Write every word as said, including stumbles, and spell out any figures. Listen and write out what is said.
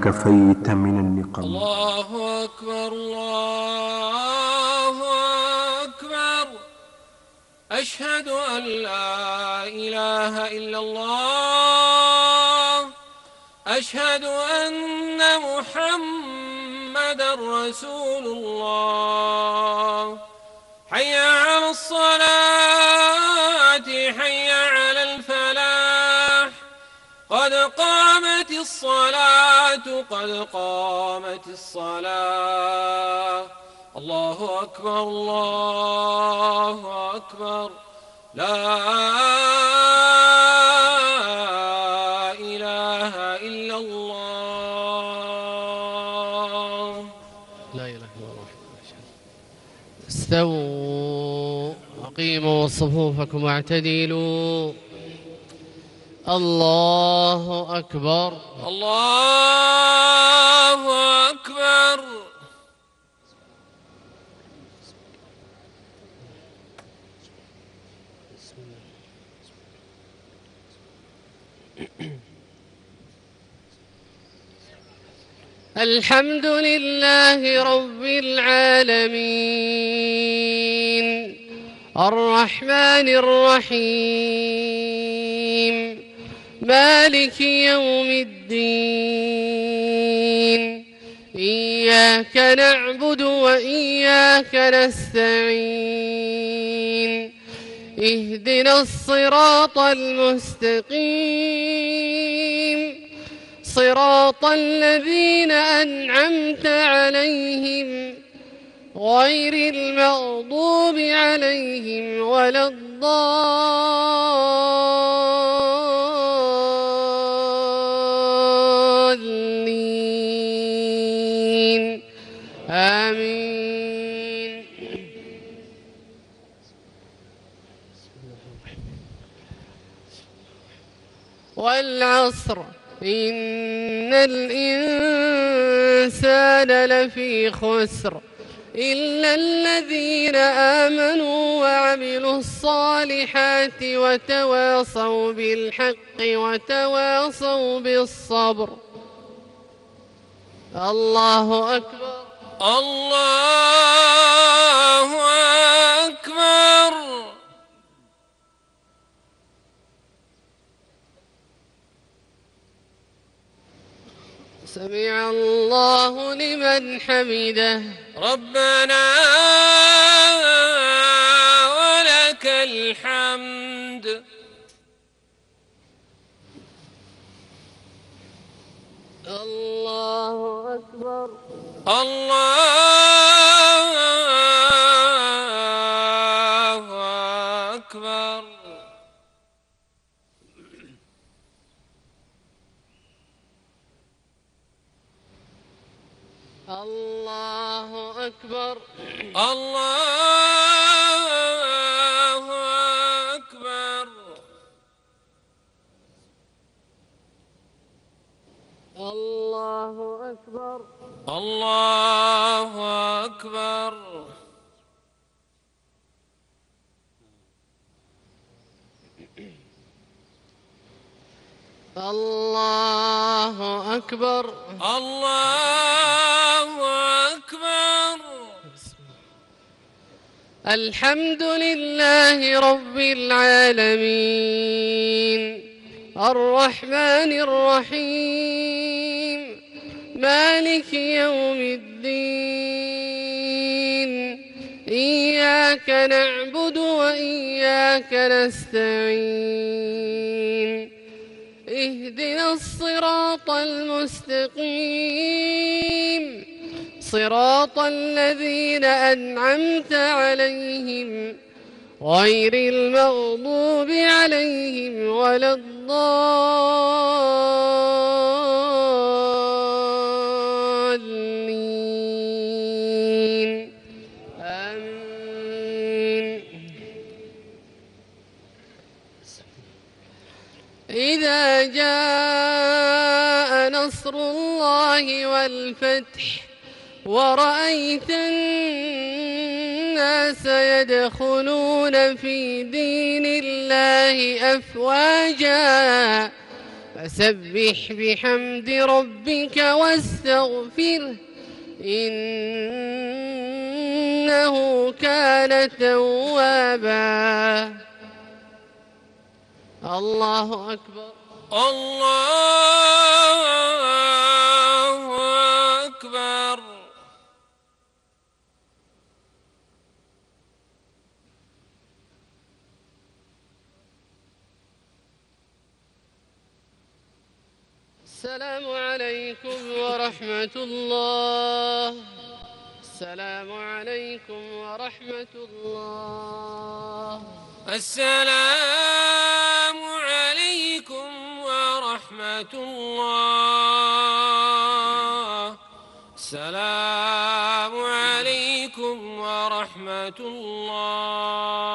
كفيت من النقم. الله أكبر الله أكبر. أشهد أن لا إله إلا الله. أشهد أن محمدًا رسول الله. حي على الصلاة حي على الفلاح. قد قامت الصلاة قد قامت الصلاة. الله أكبر الله أكبر. لا إله إلا الله. لا إله إلا الله. استووا أقيموا صفوفكم واعتدلوا. الله أكبر الله أكبر. الحمد لله رب العالمين الرحمن الرحيم مالك يوم الدين. إياك نعبد وإياك نستعين. اهدنا الصراط المستقيم صراط الذين أنعمت عليهم غير المغضوب عليهم ولا الضالين. آمين. والعصر إن الإنسان لفي خسر إلا الذين آمنوا وعملوا الصالحات وتواصوا بالحق وتواصوا بالصبر. الله أكبر الله أكبر. سمع الله لمن حمده. ربنا ولك الحمد. الله أكبر الله أكبر. الله أكبر الله أكبر. الله أكبر الله أكبر. الله أكبر الله أكبر. الحمد لله رب العالمين الرحمن الرحيم مالك يوم الدين. إياك نعبد وإياك نستعين. اهدنا الصراط المستقيم صراط الذين أنعمت عليهم غير المغضوب عليهم ولا الضالين. آمين. إذا جاء نصر الله والفتح ورأيت الناس يدخلون في دين الله أفواجا فسبح بحمد ربك واستغفره إنه كان توابا. الله أكبر. الله أكبر. السلام عليكم ورحمة الله. السلام عليكم ورحمة الله. السلام عليكم ورحمة الله. السلام عليكم ورحمة الله.